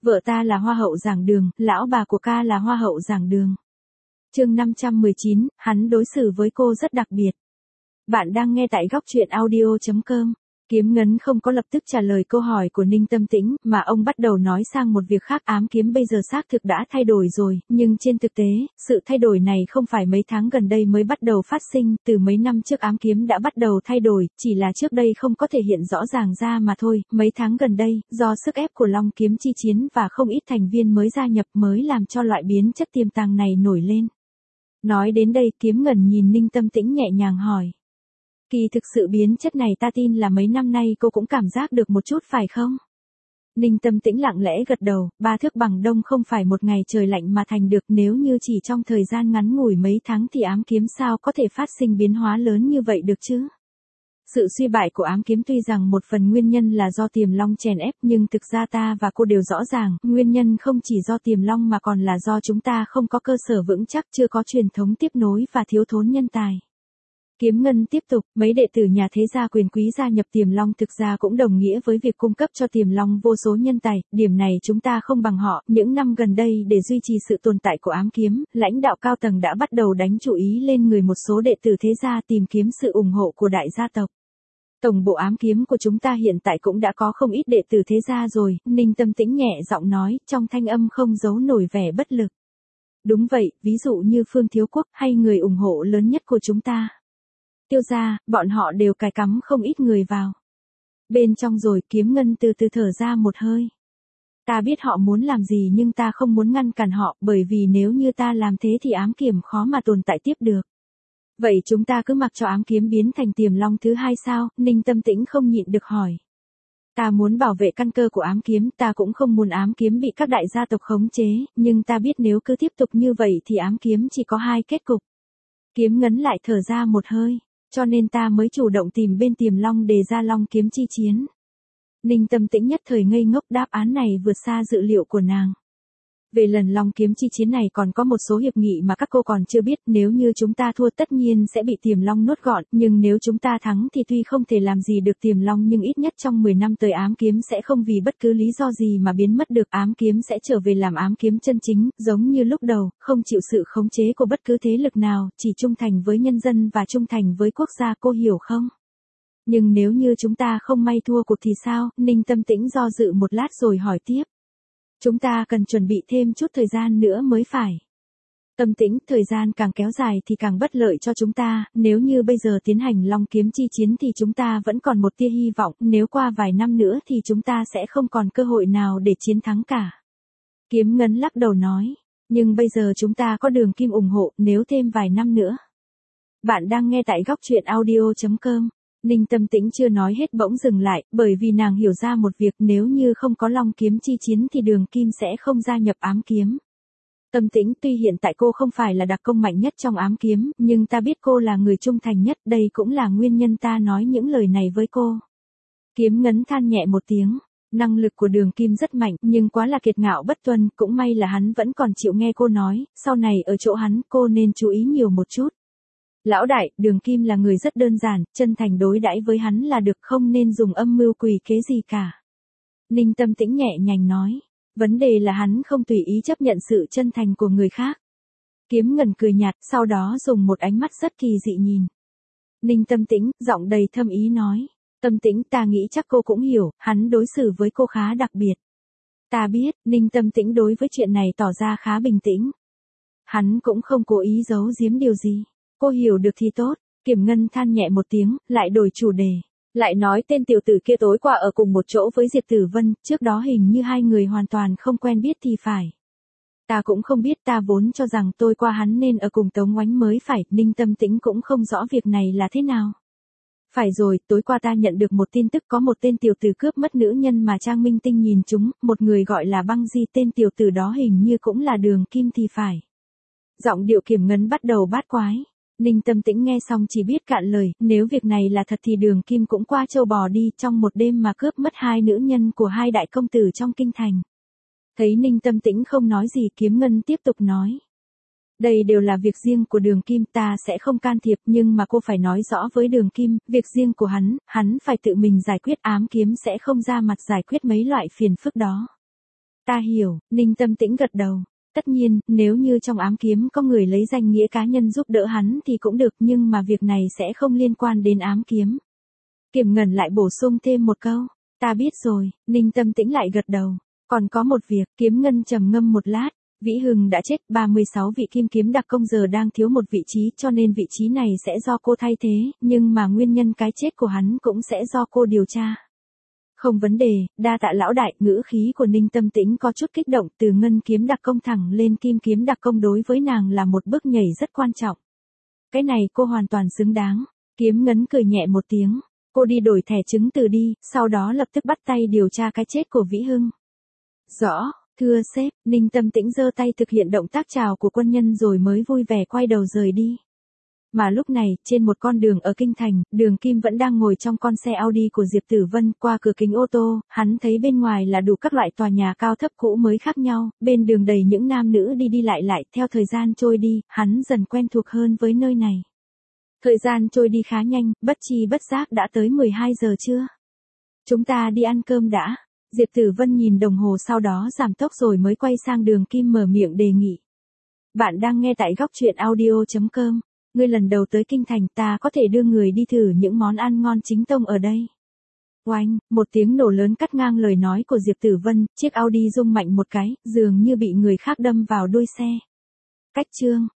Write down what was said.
Vợ ta là hoa hậu giảng đường, lão bà của ca là hoa hậu giảng đường. Chương 519, hắn đối xử với cô rất đặc biệt. Bạn đang nghe tại góc truyện audio.com. Kiếm Ngấn không có lập tức trả lời câu hỏi của Ninh Tâm Tĩnh, mà ông bắt đầu nói sang một việc khác. Ám kiếm bây giờ xác thực đã thay đổi rồi, nhưng trên thực tế, sự thay đổi này không phải mấy tháng gần đây mới bắt đầu phát sinh, từ mấy năm trước ám kiếm đã bắt đầu thay đổi, chỉ là trước đây không có thể hiện rõ ràng ra mà thôi. Mấy tháng gần đây, do sức ép của Long Kiếm chi chiến và không ít thành viên mới gia nhập mới làm cho loại biến chất tiềm tàng này nổi lên. Nói đến đây, Kiếm ngẩn nhìn Ninh Tâm Tĩnh nhẹ nhàng hỏi. Kỳ thực sự biến chất này ta tin là mấy năm nay cô cũng cảm giác được một chút phải không? Ninh Tâm Tĩnh lặng lẽ gật đầu, 3 thước bằng đông không phải một ngày trời lạnh mà thành được, nếu như chỉ trong thời gian ngắn ngủi mấy tháng thì ám kiếm sao có thể phát sinh biến hóa lớn như vậy được chứ? Sự suy bại của ám kiếm tuy rằng một phần nguyên nhân là do Tiềm Long chèn ép, nhưng thực ra ta và cô đều rõ ràng, nguyên nhân không chỉ do Tiềm Long mà còn là do chúng ta không có cơ sở vững chắc, chưa có truyền thống tiếp nối và thiếu thốn nhân tài. Kiếm Ngân tiếp tục, mấy đệ tử nhà thế gia quyền quý gia nhập Tiềm Long thực ra cũng đồng nghĩa với việc cung cấp cho Tiềm Long vô số nhân tài, điểm này chúng ta không bằng họ. Những năm gần đây để duy trì sự tồn tại của ám kiếm, lãnh đạo cao tầng đã bắt đầu đánh chú ý lên người một số đệ tử thế gia tìm kiếm sự ủng hộ của đại gia tộc. Tổng bộ ám kiếm của chúng ta hiện tại cũng đã có không ít đệ tử thế gia rồi, Ninh Tâm Tĩnh nhẹ giọng nói, trong thanh âm không giấu nổi vẻ bất lực. Đúng vậy, ví dụ như Phương Thiếu Quốc hay người ủng hộ lớn nhất của chúng ta. Tiêu gia, bọn họ đều cài cắm không ít người vào. Bên trong rồi, Kiếm Ngân từ từ thở ra một hơi. Ta biết họ muốn làm gì nhưng ta không muốn ngăn cản họ, bởi vì nếu như ta làm thế thì ám kiếm khó mà tồn tại tiếp được. Vậy chúng ta cứ mặc cho ám kiếm biến thành Tiềm Long thứ hai sao? Ninh Tâm Tĩnh không nhịn được hỏi. Ta muốn bảo vệ căn cơ của ám kiếm, ta cũng không muốn ám kiếm bị các đại gia tộc khống chế, nhưng ta biết nếu cứ tiếp tục như vậy thì ám kiếm chỉ có hai kết cục. Kiếm Ngấn lại thở ra một hơi. Cho nên ta mới chủ động tìm bên Tiềm Long đề ra Long Kiếm chi chiến. Ninh Tâm Tĩnh nhất thời ngây ngốc, đáp án này vượt xa dự liệu của nàng. Về lần Long Kiếm chi chiến này còn có một số hiệp nghị mà các cô còn chưa biết, nếu như chúng ta thua tất nhiên sẽ bị Tiềm Long nuốt gọn, nhưng nếu chúng ta thắng thì tuy không thể làm gì được Tiềm Long nhưng ít nhất trong 10 năm tới ám kiếm sẽ không vì bất cứ lý do gì mà biến mất được, ám kiếm sẽ trở về làm ám kiếm chân chính, giống như lúc đầu, không chịu sự khống chế của bất cứ thế lực nào, chỉ trung thành với nhân dân và trung thành với quốc gia, cô hiểu không? Nhưng nếu như chúng ta không may thua cuộc thì sao? Ninh Tâm Tĩnh do dự một lát rồi hỏi tiếp. Chúng ta cần chuẩn bị thêm chút thời gian nữa mới phải. Tâm Tĩnh, thời gian càng kéo dài thì càng bất lợi cho chúng ta, nếu như bây giờ tiến hành Long Kiếm chi chiến thì chúng ta vẫn còn một tia hy vọng, nếu qua vài năm nữa thì chúng ta sẽ không còn cơ hội nào để chiến thắng cả. Kiếm Ngấn lắc đầu nói, nhưng bây giờ chúng ta có Đường Kim ủng hộ, nếu thêm vài năm nữa. Bạn đang nghe tại góc truyện audio.com. Ninh Tâm Tĩnh chưa nói hết bỗng dừng lại, bởi vì nàng hiểu ra một việc, nếu như không có Long Kiếm chi chiến thì Đường Kim sẽ không gia nhập ám kiếm. Tâm Tĩnh, tuy hiện tại cô không phải là đặc công mạnh nhất trong ám kiếm, nhưng ta biết cô là người trung thành nhất, đây cũng là nguyên nhân ta nói những lời này với cô. Kiếm Ngấn than nhẹ một tiếng, năng lực của Đường Kim rất mạnh, nhưng quá là kiệt ngạo bất tuân, cũng may là hắn vẫn còn chịu nghe cô nói, sau này ở chỗ hắn cô nên chú ý nhiều một chút. Lão đại, Đường Kim là người rất đơn giản, chân thành đối đãi với hắn là được, không nên dùng âm mưu quỷ kế gì cả. Ninh Tâm Tĩnh nhẹ nhàng nói, vấn đề là hắn không tùy ý chấp nhận sự chân thành của người khác. Kiếm Ngân cười nhạt, sau đó dùng một ánh mắt rất kỳ dị nhìn. Ninh Tâm Tĩnh, giọng đầy thâm ý nói, Tâm Tĩnh, ta nghĩ chắc cô cũng hiểu, hắn đối xử với cô khá đặc biệt. Ta biết, Ninh Tâm Tĩnh đối với chuyện này tỏ ra khá bình tĩnh. Hắn cũng không cố ý giấu giếm điều gì. Cô hiểu được thì tốt. Kiếm Ngân than nhẹ một tiếng, lại đổi chủ đề. Lại nói tên tiểu tử kia tối qua ở cùng một chỗ với Diệp Tử Vân, trước đó hình như hai người hoàn toàn không quen biết thì phải. Ta cũng không biết, ta vốn cho rằng tôi qua hắn nên ở cùng Tống Ngoánh mới phải, Ninh Tâm Tĩnh cũng không rõ việc này là thế nào. Phải rồi, tối qua ta nhận được một tin tức có một tên tiểu tử cướp mất nữ nhân mà Trang Minh Tinh nhìn chúng, một người gọi là Băng Di, tên tiểu tử đó hình như cũng là Đường Kim thì phải. Giọng điệu Kiếm Ngấn bắt đầu bát quái. Ninh Tâm Tĩnh nghe xong chỉ biết cạn lời, nếu việc này là thật thì Đường Kim cũng qua châu bò đi, trong một đêm mà cướp mất hai nữ nhân của hai đại công tử trong kinh thành. Thấy Ninh Tâm Tĩnh không nói gì, Kiếm Ngân tiếp tục nói. Đây đều là việc riêng của Đường Kim, ta sẽ không can thiệp, nhưng mà cô phải nói rõ với Đường Kim, việc riêng của hắn phải tự mình giải quyết, ám kiếm sẽ không ra mặt giải quyết mấy loại phiền phức đó. Ta hiểu, Ninh Tâm Tĩnh gật đầu. Tất nhiên, nếu như trong ám kiếm có người lấy danh nghĩa cá nhân giúp đỡ hắn thì cũng được, nhưng mà việc này sẽ không liên quan đến ám kiếm. Kiểm Ngân lại bổ sung thêm một câu. Ta biết rồi, Ninh Tâm Tĩnh lại gật đầu. Còn có một việc, Kiếm Ngân trầm ngâm một lát. Vĩ Hưng đã chết, 36 vị kim kiếm đặc công giờ đang thiếu một vị trí, cho nên vị trí này sẽ do cô thay thế, nhưng mà nguyên nhân cái chết của hắn cũng sẽ do cô điều tra. Không vấn đề, đa tạ lão đại. Ngữ khí của Ninh Tâm Tĩnh có chút kích động, từ ngân kiếm đặc công thẳng lên kim kiếm đặc công đối với nàng là một bước nhảy rất quan trọng. Cái này cô hoàn toàn xứng đáng. Kiếm Ngân cười nhẹ một tiếng, cô đi đổi thẻ chứng từ đi, sau đó lập tức bắt tay điều tra cái chết của Vĩ Hưng. Rõ, thưa sếp. Ninh Tâm Tĩnh giơ tay thực hiện động tác chào của quân nhân rồi mới vui vẻ quay đầu rời đi. Mà lúc này, trên một con đường ở Kinh Thành, Đường Kim vẫn đang ngồi trong con xe Audi của Diệp Tử Vân, qua cửa kính ô tô, hắn thấy bên ngoài là đủ các loại tòa nhà cao thấp cũ mới khác nhau, bên đường đầy những nam nữ đi đi lại, theo thời gian trôi đi, hắn dần quen thuộc hơn với nơi này. Thời gian trôi đi khá nhanh, bất chi bất giác đã tới 12 giờ trưa. Chúng ta đi ăn cơm đã. Diệp Tử Vân nhìn đồng hồ sau đó giảm tốc rồi mới quay sang Đường Kim mở miệng đề nghị. Bạn đang nghe tại góc truyện audio.com. Ngươi lần đầu tới Kinh Thành, ta có thể đưa người đi thử những món ăn ngon chính tông ở đây. Oanh, một tiếng nổ lớn cắt ngang lời nói của Diệp Tử Vân, chiếc Audi rung mạnh một cái, dường như bị người khác đâm vào đuôi xe. Cách chương.